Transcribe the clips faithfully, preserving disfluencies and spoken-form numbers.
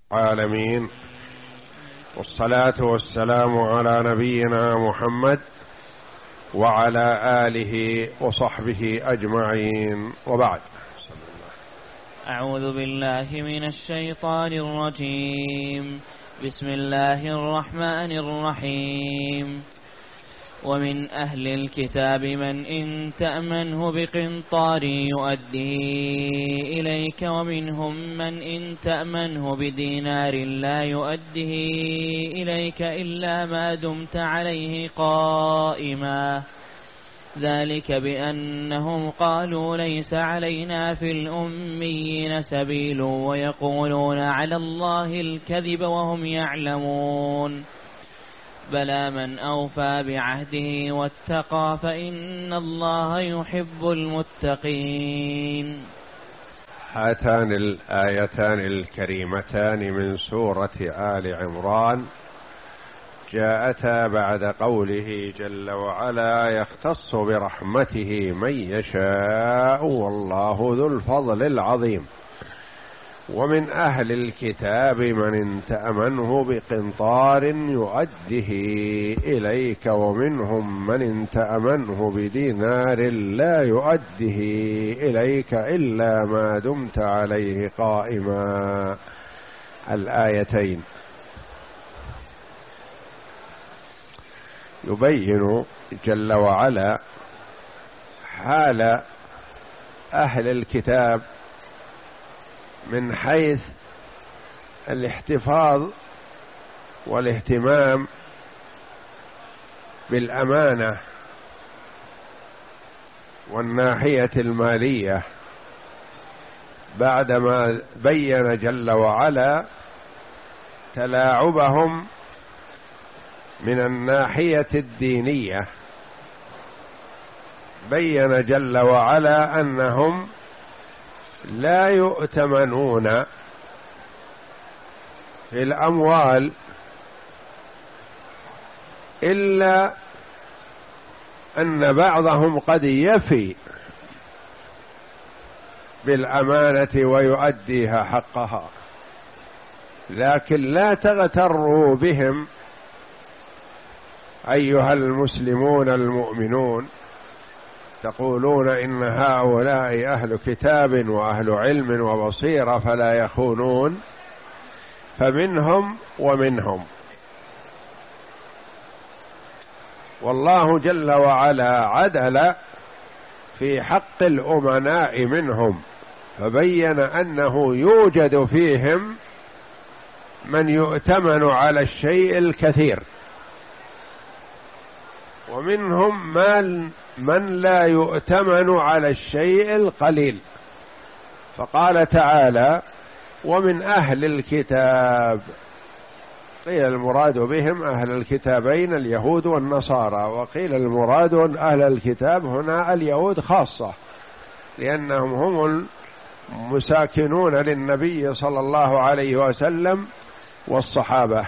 العالمين، والصلاة والسلام على نبينا محمد وعلى آله وصحبه أجمعين، وبعد. أعوذ بالله من الشيطان الرجيم. بسم الله الرحمن الرحيم. ومن أهل الكتاب من إن تأمنه بقنطار يؤديه إليك، ومنهم من إن تأمنه بدينار لا يؤديه إليك إلا ما دمت عليه قائما، ذلك بأنهم قالوا ليس علينا في الأميين سبيل ويقولون على الله الكذب وهم يعلمون. بلى من أوفى بعهده واتقى فإن الله يحب المتقين. هاتان الآيتان الكريمتان من سورة آل عمران جاءتا بعد قوله جل وعلا: يختص برحمته من يشاء والله ذو الفضل العظيم. ومن أهل الكتاب من إن تأمنه بقنطار يؤده إليك، ومنهم من إن تأمنه بدينار لا يؤده إليك إلا ما دمت عليه قائما. الآيتين يبين جل وعلا حال أهل الكتاب من حيث الاحتفاظ والاهتمام بالأمانة والناحية المالية، بعدما بين جل وعلا تلاعبهم من الناحية الدينية. بين جل وعلا أنهم لا يؤتمنون في الأموال إلا أن بعضهم قد يفي بالأمانة ويؤديها حقها، لكن لا تغتروا بهم أيها المسلمون المؤمنون، تقولون إن هؤلاء أهل كتاب وأهل علم وبصيرة فلا يخونون، فمنهم ومنهم. والله جل وعلا عدل في حق الأمناء منهم، فبين أنه يوجد فيهم من يؤتمن على الشيء الكثير، ومنهم من من لا يؤتمن على الشيء القليل. فقال تعالى: ومن أهل الكتاب. قيل المراد بهم أهل الكتابين اليهود والنصارى، وقيل المراد أهل الكتاب هنا اليهود خاصة، لأنهم هم المساكنون للنبي صلى الله عليه وسلم والصحابة.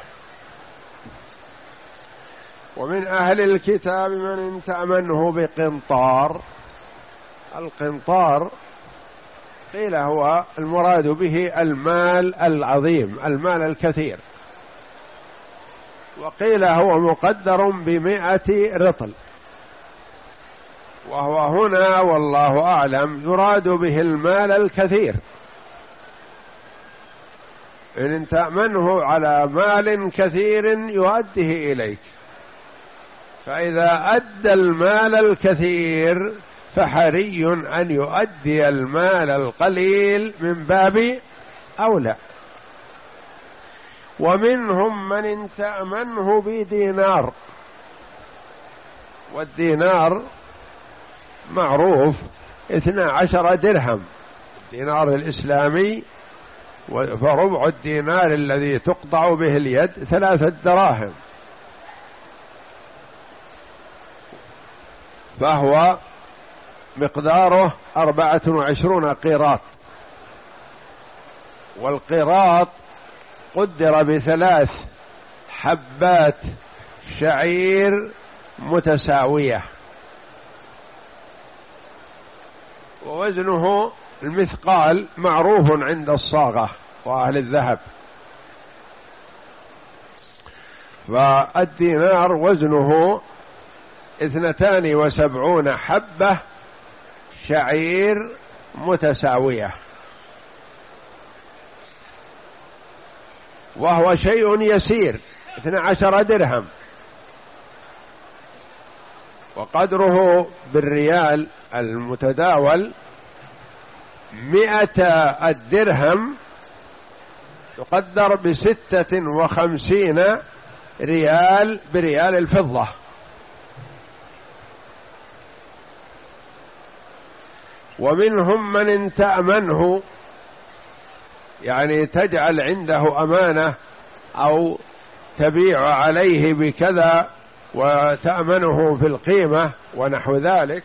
ومن أهل الكتاب من إن تأمنه بقنطار. القنطار قيل هو المراد به المال العظيم، المال الكثير، وقيل هو مقدر بمئة رطل، وهو هنا والله أعلم يراد به المال الكثير. إن تأمنه على مال كثير يؤديه إليك، فإذا أدى المال الكثير فحري أن يؤدي المال القليل من باب أولى. ومنهم من إن تأمنه بدينار، والدينار معروف اثنى عشر درهم، الدينار الإسلامي، فربع الدينار الذي تقطع به اليد ثلاثة دراهم، فهو مقداره أربعة وعشرون قيراط، والقيراط قدر بثلاث حبات شعير متساوية، ووزنه المثقال معروف عند الصاغة وأهل الذهب، فالدينار وزنه اثنتان وسبعون حبة شعير متساوية، وهو شيء يسير، اثنى عشر درهم، وقدره بالريال المتداول مئة الدرهم تقدر بستة وخمسين ريال بريال الفضة. ومنهم من إن تأمنه، يعني تجعل عنده أمانة أو تبيع عليه بكذا وتأمنه في القيمة ونحو ذلك،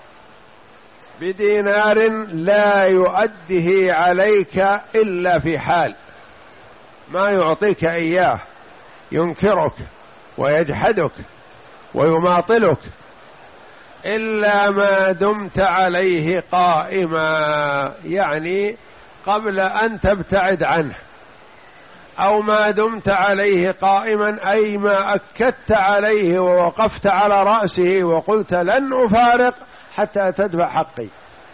بدينار لا يؤديه عليك إلا في حال ما يعطيك إياه، ينكرك ويجحدك ويماطلك، إلا ما دمت عليه قائما، يعني قبل أن تبتعد عنه، أو ما دمت عليه قائما أي ما أكدت عليه ووقفت على رأسه وقلت لن أفارق حتى تدفع حقي.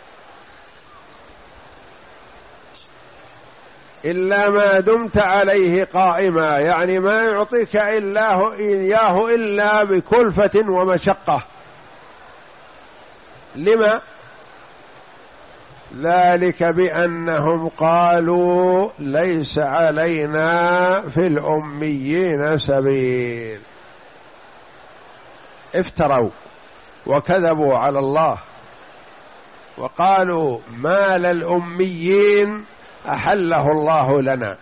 إلا ما دمت عليه قائما، يعني ما يعطيك إلا إياه إلا بكلفة ومشقة. لما؟ ذلك بأنهم قالوا ليس علينا في الأميين سبيل، افتروا وكذبوا على الله وقالوا ما للأميين أحله الله لنا.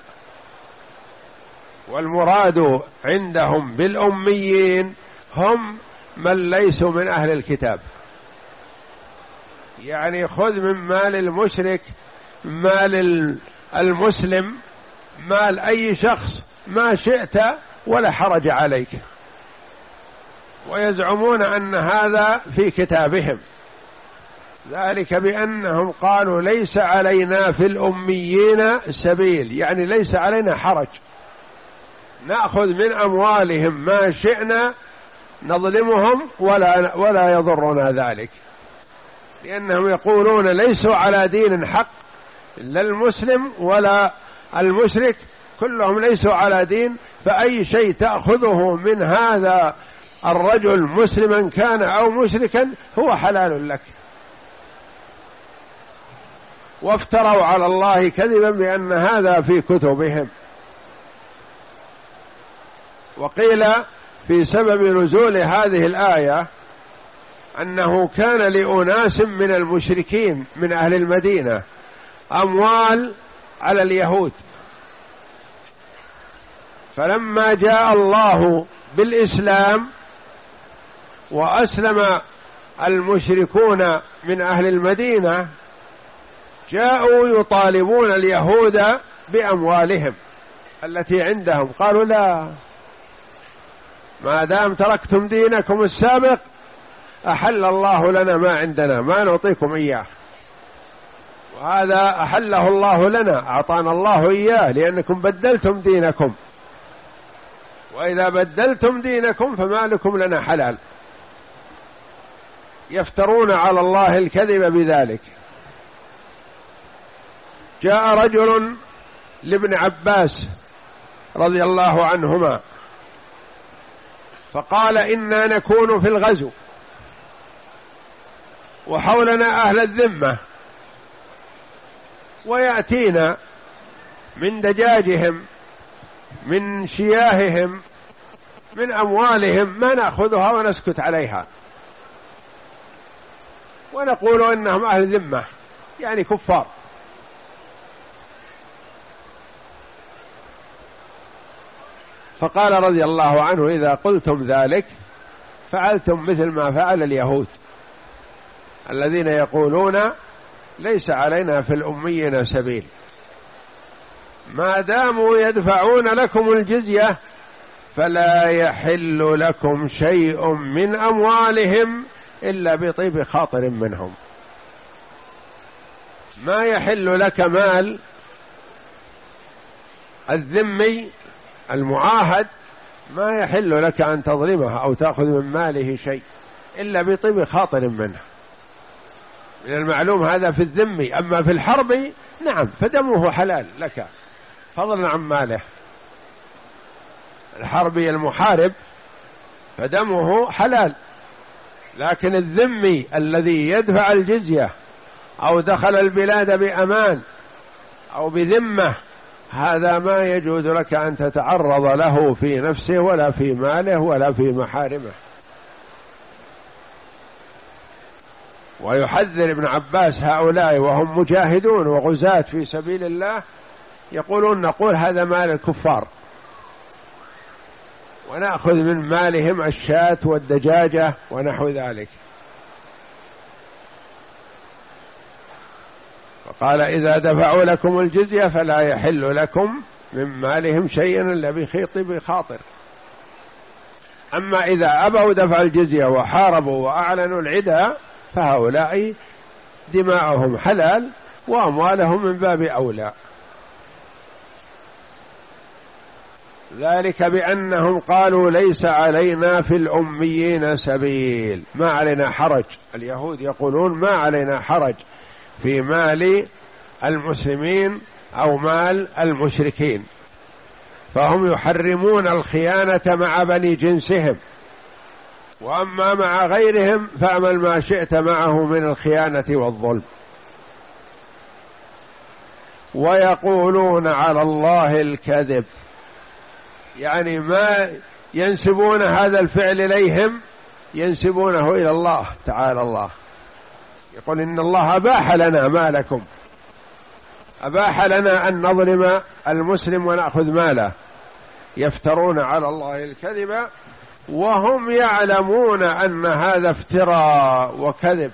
والمراد عندهم بالأميين هم من ليسوا من أهل الكتاب، يعني خذ من مال المشرك، مال المسلم، مال أي شخص ما شئت ولا حرج عليك، ويزعمون أن هذا في كتابهم. ذلك بأنهم قالوا ليس علينا في الأميين سبيل، يعني ليس علينا حرج، نأخذ من أموالهم ما شئنا، نظلمهم ولا, ولا يضرنا ذلك، لأنهم يقولون ليسوا على دين حق، لا المسلم ولا المشرك كلهم ليسوا على دين، فأي شيء تأخذه من هذا الرجل مسلما كان أو مشركا هو حلال لك. وافتروا على الله كذبا بأن هذا في كتبهم. وقيل في سبب نزول هذه الآية أنه كان لأناس من المشركين من أهل المدينة أموال على اليهود، فلما جاء الله بالإسلام وأسلم المشركون من أهل المدينة جاءوا يطالبون اليهود بأموالهم التي عندهم، قالوا لا، ما دام تركتم دينكم السابق أحل الله لنا ما عندنا، ما نعطيكم إياه، وهذا أحله الله لنا، أعطانا الله إياه لأنكم بدلتم دينكم، وإذا بدلتم دينكم فما لكم لنا حلال. يفترون على الله الكذب بذلك. جاء رجل لابن عباس رضي الله عنهما فقال إنا نكون في الغزو وحولنا أهل الذمة، ويأتينا من دجاجهم من شياههم من أموالهم ما نأخذها ونسكت عليها، ونقول إنهم أهل ذمة يعني كفار. فقال رضي الله عنه إذا قلتم ذلك فعلتم مثل ما فعل اليهود الذين يقولون ليس علينا في الأميين سبيل، ما داموا يدفعون لكم الجزية فلا يحل لكم شيء من أموالهم إلا بطيب خاطر منهم. ما يحل لك مال الذمي المعاهد ما يحل لك أن تظلمه أو تأخذ من ماله شيء إلا بطيب خاطر منه. من المعلوم هذا في الذم، أما في الحرب نعم فدمه حلال لك فضلا عن ماله. الحربي المحارب فدمه حلال، لكن الذمي الذي يدفع الجزية أو دخل البلاد بأمان أو بذمة هذا ما يجوز لك أن تتعرض له في نفسه ولا في ماله ولا في محارمه. ويحذر ابن عباس هؤلاء وهم مجاهدون وغزاة في سبيل الله، يقولون نقول هذا مال الكفار ونأخذ من مالهم الشاة والدجاجة ونحو ذلك. فقال إذا دفعوا لكم الجزية فلا يحل لكم من مالهم شيئا إلا بخيط بخاطر. أما إذا أبوا دفع الجزية وحاربوا وأعلنوا العداء فهؤلاء دماءهم حلال وأموالهم من باب أولى. ذلك بأنهم قالوا ليس علينا في الأميين سبيل، ما علينا حرج. اليهود يقولون ما علينا حرج في مال المسلمين أو مال المشركين، فهم يحرمون الخيانة مع بني جنسهم، وأما مع غيرهم فاعمل ما شئت معه من الخيانة والظلم. ويقولون على الله الكذب، يعني ما ينسبون هذا الفعل إليهم ينسبونه إلى الله تعالى. الله يقول إن الله أباح لنا ما لكم، أباح لنا أن نظلم المسلم ونأخذ ماله. يفترون على الله الكذب وهم يعلمون أن هذا افتراء وكذب،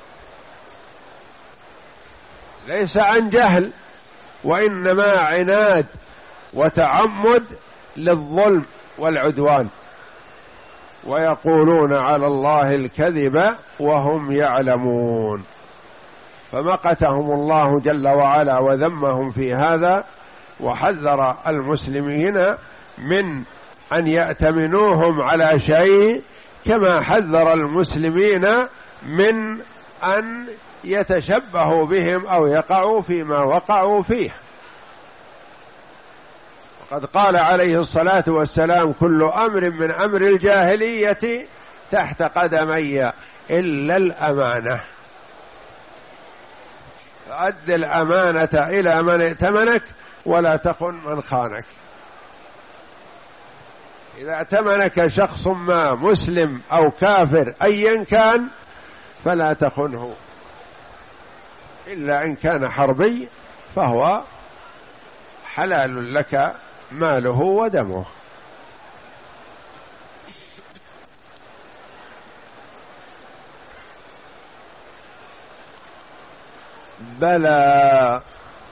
ليس عن جهل وإنما عناد وتعمد للظلم والعدوان. ويقولون على الله الكذب وهم يعلمون، فمقتهم الله جل وعلا وذمهم في هذا، وحذر المسلمين من أن يأتمنوهم على شيء، كما حذر المسلمين من أن يتشبهوا بهم أو يقعوا فيما وقعوا فيه. قد قال عليه الصلاة والسلام كل أمر من أمر الجاهلية تحت قدمي إلا الأمانة، فأد الأمانة إلى من ائتمنك ولا تخن من خانك. إذا ائتمنك شخص ما مسلم أو كافر أيا كان فلا تخنه، إلا إن كان حربي فهو حلال لك ماله ودمه. بلى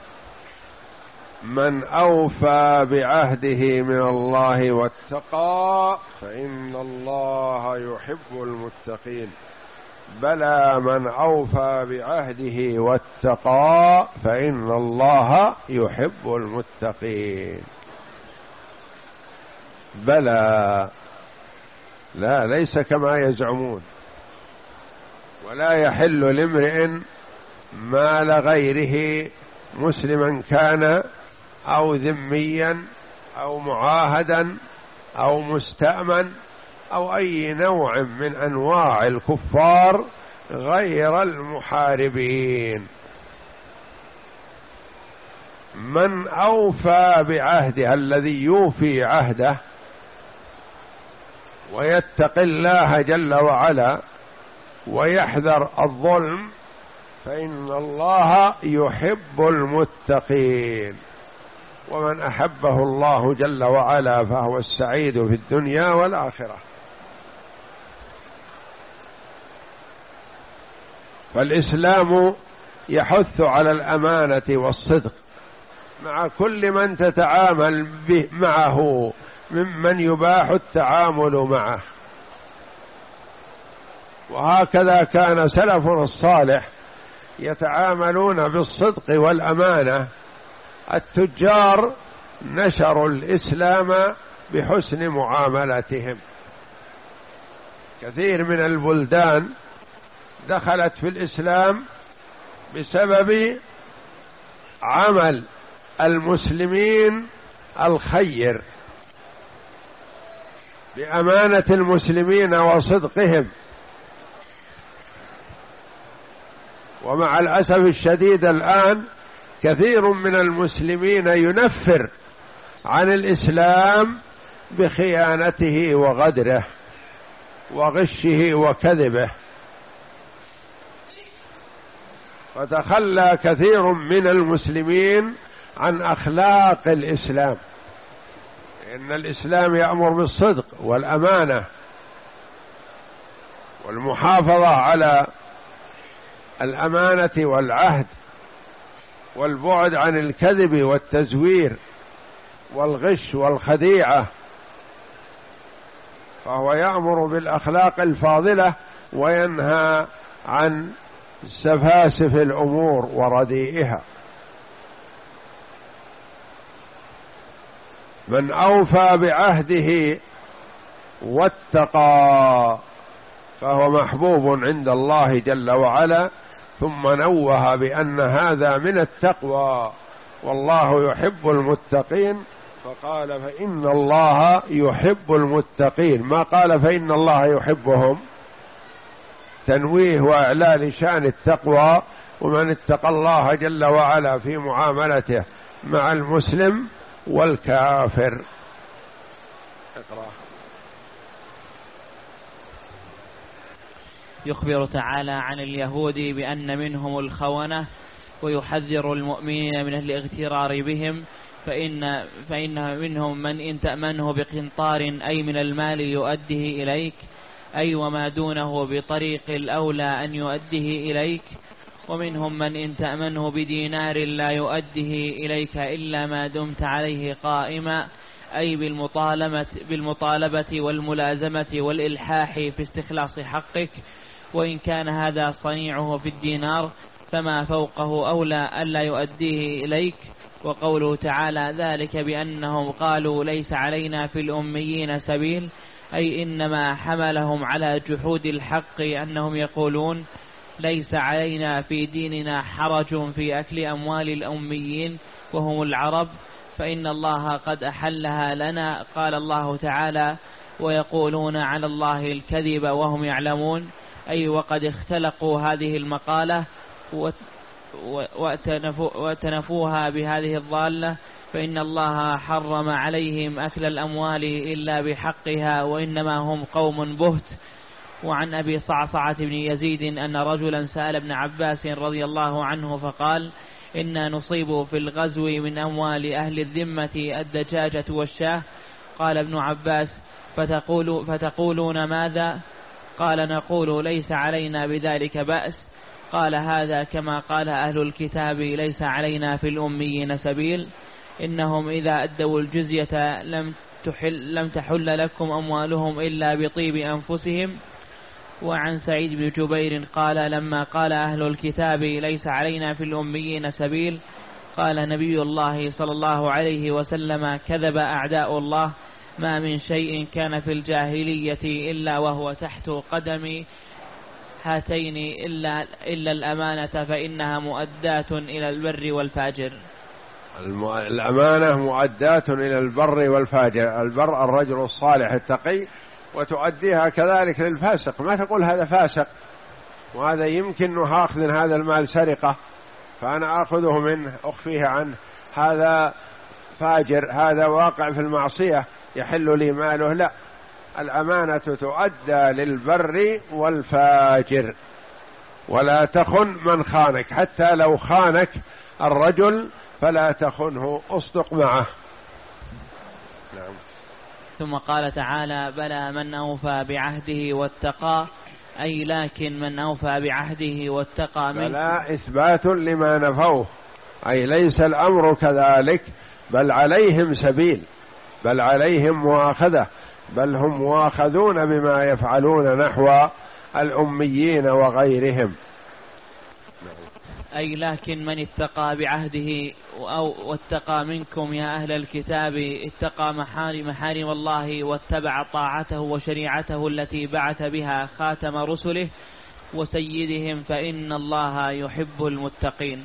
من أوفى بعهده من الله واتقى فإن الله يحب المتقين. بلى من أوفى بعهده واتقى فإن الله يحب المتقين. بلى، لا ليس كما يزعمون، ولا يحل لامرئ مال غيره مسلما كان أو ذميا أو معاهدا أو مستأمن أو أي نوع من أنواع الكفار غير المحاربين. من أوفى بعهده، الذي يوفي عهده ويتقي الله جل وعلا ويحذر الظلم، فإن الله يحب المتقين. ومن أحبه الله جل وعلا فهو السعيد في الدنيا والآخرة. فالإسلام يحث على الأمانة والصدق مع كل من تتعامل به معه ممن يباح التعامل معه. وهكذا كان سلفنا الصالح يتعاملون بالصدق والأمانة. التجار نشروا الإسلام بحسن معاملتهم. كثير من البلدان دخلت في الإسلام بسبب عمل المسلمين الخير، بأمانة المسلمين وصدقهم. ومع الأسف الشديد الآن كثير من المسلمين ينفر عن الإسلام بخيانته وغدره وغشه وكذبه، وتخلى كثير من المسلمين عن أخلاق الإسلام، إن الإسلام يأمر بالصدق والأمانة والمحافظة على الأمانة والعهد والبعد عن الكذب والتزوير والغش والخديعة، فهو يأمر بالأخلاق الفاضلة وينهى عن سفاسف الأمور ورديئها. من أوفى بعهده واتقى فهو محبوب عند الله جل وعلا، ثم نوه بأن هذا من التقوى والله يحب المتقين، فقال فإن الله يحب المتقين، ما قال فإن الله يحبهم، تنويه وإعلان شأن التقوى. ومن اتقى الله جل وعلا في معاملته مع المسلم والكافر. اقرأ. يخبر تعالى عن اليهود بأن منهم الخونة، ويحذر المؤمنين من الاغترار بهم، فإن, فإن منهم من إن تأمنه بقنطار أي من المال يؤديه إليك، أي وما دونه بطريق الأولى أن يؤديه إليك، ومنهم من إن تأمنه بدينار لا يؤديه إليك إلا ما دمت عليه قائما، أي بالمطالبة, بالمطالبة والملازمة والإلحاح في استخلاص حقك، وإن كان هذا صنيعه في الدينار فما فوقه أولى ألا يؤديه إليك. وقوله تعالى ذلك بأنهم قالوا ليس علينا في الأميين سبيل، أي إنما حملهم على جحود الحق أنهم يقولون ليس علينا في ديننا حرج في أكل أموال الأميين وهم العرب، فإن الله قد أحلها لنا. قال الله تعالى ويقولون على الله الكذب وهم يعلمون، أي وقد اختلقوا هذه المقالة وتنفوها بهذه الضالة، فإن الله حرم عليهم أكل الأموال إلا بحقها، وإنما هم قوم بهت. وعن أبي صعصعة بن يزيد أن رجلا سأل ابن عباس رضي الله عنه فقال إنا نصيب في الغزو من أموال أهل الذمة الدجاجة والشاه. قال ابن عباس فتقول فتقولون ماذا؟ قال نقول ليس علينا بذلك بأس. قال هذا كما قال أهل الكتاب ليس علينا في الأميين سبيل، إنهم إذا أدوا الجزية لم تحل, لم تحل لكم أموالهم إلا بطيب أنفسهم. وعن سعيد بن جبير قال لما قال أهل الكتاب ليس علينا في الأميين سبيل، قال نبي الله صلى الله عليه وسلم كذب أعداء الله، ما من شيء كان في الجاهلية إلا وهو تحت قدم هاتين إلا, إلا الأمانة فإنها مؤداة إلى البر والفاجر. الأمانة مؤداة إلى البر والفاجر، البر الرجل الصالح التقي، وتؤديها كذلك للفاسق. ما تقول هذا فاسق وهذا يمكن أخذ هذا المال سرقة فأنا أخذه منه أخفيه عنه، هذا فاجر، هذا واقع في المعصية يحل لي ماله. لا، الأمانة تؤدى للبر والفاجر، ولا تخن من خانك، حتى لو خانك الرجل فلا تخنه، أصدق معه. نعم. ثم قال تعالى بلى من أوفى بعهده واتقى، أي لكن من أوفى بعهده واتقى منه. بلى إثبات لما نفوه، أي ليس الأمر كذلك، بل عليهم سبيل، بل عليهم مؤاخذة، بل هم مؤاخذون بما يفعلون نحو الأميين وغيرهم. أي لكن من اتقى بعهده أو واتقى منكم يا أهل الكتاب اتقى محارم محارم الله واتبع طاعته وشريعته التي بعث بها خاتم رسله وسيدهم فإن الله يحب المتقين.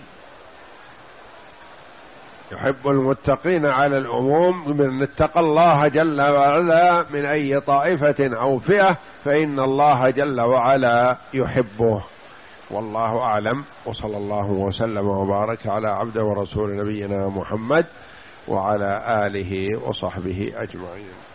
يحب المتقين على العموم، من اتقى الله جل وعلا من أي طائفة أو فئة فإن الله جل وعلا يحبه. والله أعلم، وصلى الله وسلم وبارك على عبده ورسول نبينا محمد وعلى آله وصحبه أجمعين.